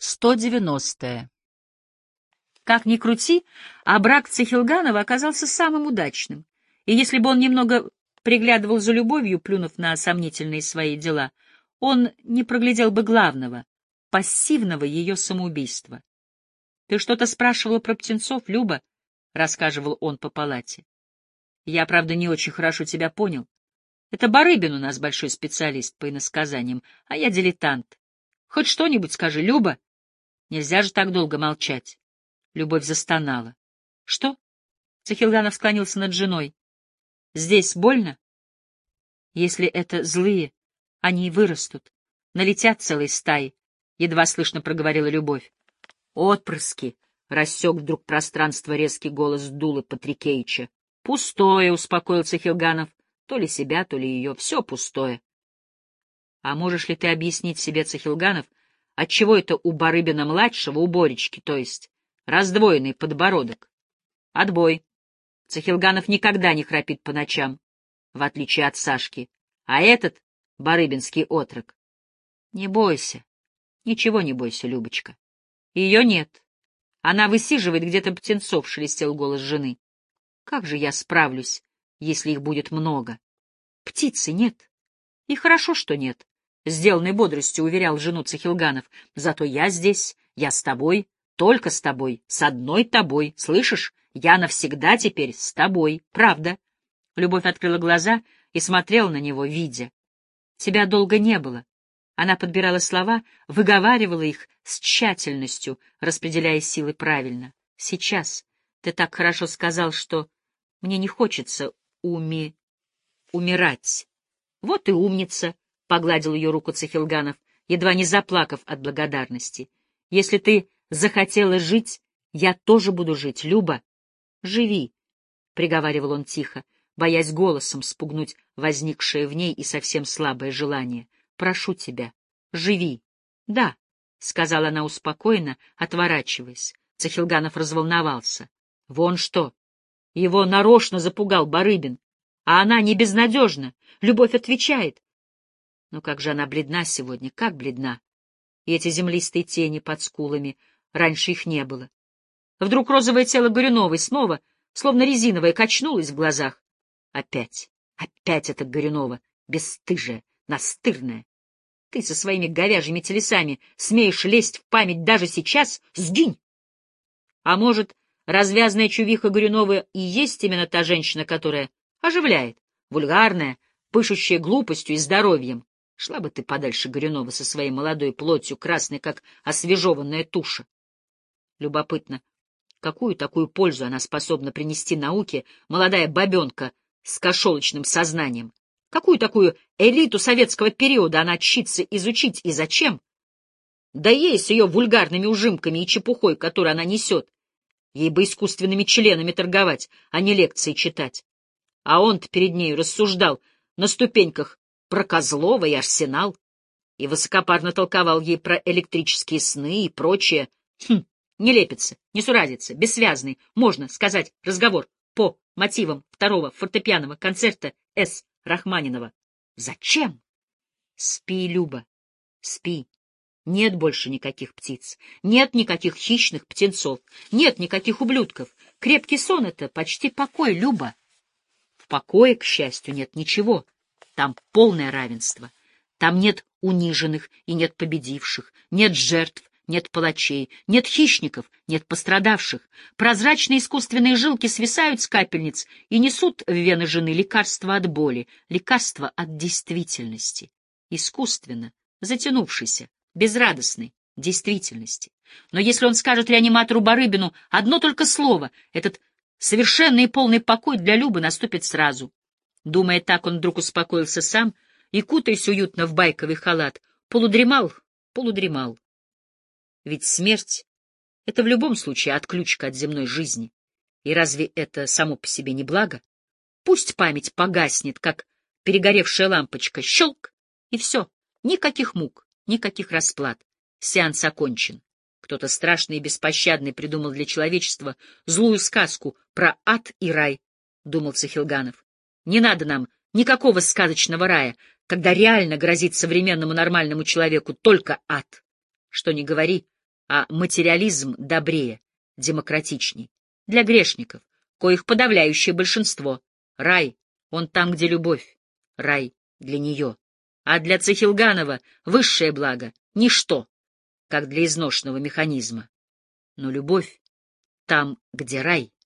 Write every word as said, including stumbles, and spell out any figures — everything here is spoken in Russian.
сто девяностое. Как ни крути, а брак Цихилганова оказался самым удачным, и если бы он немного приглядывал за любовью, плюнув на сомнительные свои дела, он не проглядел бы главного — пассивного ее самоубийства. — Ты что-то спрашивала про птенцов, Люба? — рассказывал он по палате. — Я, правда, не очень хорошо тебя понял. Это Барыбин у нас большой специалист по иносказаниям, а я дилетант. Хоть что-нибудь скажи, Люба. Нельзя же так долго молчать. Любовь застонала. — Что? — Цихилганов склонился над женой. — Здесь больно? Если это злые, они и вырастут. Налетят целой стаей, — едва слышно проговорила Любовь. — Отпрыски! — рассек вдруг пространство резкий голос Дулы Патрикеича. — Пустое, — успокоил Цихилганов. То ли себя, то ли ее. Все пустое. — А можешь ли ты объяснить себе, Цихилганов, отчего это у Барыбина-младшего, у Боречки, то есть, раздвоенный подбородок? Отбой. Цихилганов никогда не храпит по ночам, в отличие от Сашки. А этот — барыбинский отрок. Не бойся. Ничего не бойся, Любочка. Ее нет. Она высиживает где-то птенцов, — шелестел голос жены. Как же я справлюсь, если их будет много? Птицы нет. И хорошо, что нет. Сделанной бодростью уверял жену Цихилганов. Зато я здесь, я с тобой, только с тобой, с одной тобой. Слышишь? Я навсегда теперь с тобой. Правда. Любовь открыла глаза и смотрела на него, видя. Тебя долго не было. Она подбирала слова, выговаривала их с тщательностью, распределяя силы правильно. Сейчас ты так хорошо сказал, что мне не хочется уми... умирать. Вот и умница, — погладил ее руку Цихилганов, едва не заплакав от благодарности. Если ты захотела жить, я тоже буду жить, Люба. Живи, — приговаривал он тихо, боясь голосом спугнуть возникшее в ней и совсем слабое желание. Прошу тебя, живи. Да, — сказала она успокоенно, отворачиваясь. Цихилганов разволновался. Вон что! Его нарочно запугал Барыбин. А она не безнадежна. Любовь отвечает. Но как же она бледна сегодня, как бледна. И эти землистые тени под скулами, раньше их не было. Вдруг розовое тело Горюновой снова, словно резиновое, качнулось в глазах. Опять, опять эта Горюнова, бесстыжая, настырная. Ты со своими говяжьими телесами смеешь лезть в память даже сейчас? Сгинь! А может, развязная чувиха Горюнова и есть именно та женщина, которая оживляет, вульгарная, пышущая глупостью и здоровьем. Шла бы ты подальше, Горюнова, со своей молодой плотью, красной, как освежеванная туша. Любопытно, какую такую пользу она способна принести науке, молодая бабенка с кошелочным сознанием? Какую такую элиту советского периода она чтится изучить и зачем? Да ей с ее вульгарными ужимками и чепухой, которую она несет. Ей бы искусственными членами торговать, а не лекции читать. А он-то перед нею рассуждал на ступеньках про Козлова и Арсенал и высокопарно толковал ей про электрические сны и прочее. Хм, нелепица, несуразица, бессвязный, можно сказать, разговор по мотивам второго фортепианного концерта С. Рахманинова. Зачем? Спи, Люба, спи. Нет больше никаких птиц, нет никаких хищных птенцов, нет никаких ублюдков. Крепкий сон — это почти покой, Люба. В покое, к счастью, нет ничего. Там полное равенство. Там нет униженных и нет победивших, нет жертв, нет палачей, нет хищников, нет пострадавших. Прозрачные искусственные жилки свисают с капельниц и несут в вены жены лекарство от боли, лекарство от действительности. Искусственно, затянувшейся, безрадостной действительности. Но если он скажет реаниматору Барыбину одно только слово, этот совершенный и полный покой для Любы наступит сразу. Думая так, он вдруг успокоился сам и, кутаясь уютно в байковый халат, полудремал, полудремал. Ведь смерть — это в любом случае отключка от земной жизни. И разве это само по себе не благо? Пусть память погаснет, как перегоревшая лампочка, щелк, и все. Никаких мук, никаких расплат. Сеанс окончен. Кто-то страшный и беспощадный придумал для человечества злую сказку про ад и рай, — думал Цихилганов. Не надо нам никакого сказочного рая, когда реально грозит современному нормальному человеку только ад. Что ни говори, а материализм добрее, демократичней. Для грешников, коих подавляющее большинство. Рай, он там, где любовь. Рай для нее. А для Цихилганова высшее благо — ничто, как для изношенного механизма. Но любовь там, где рай.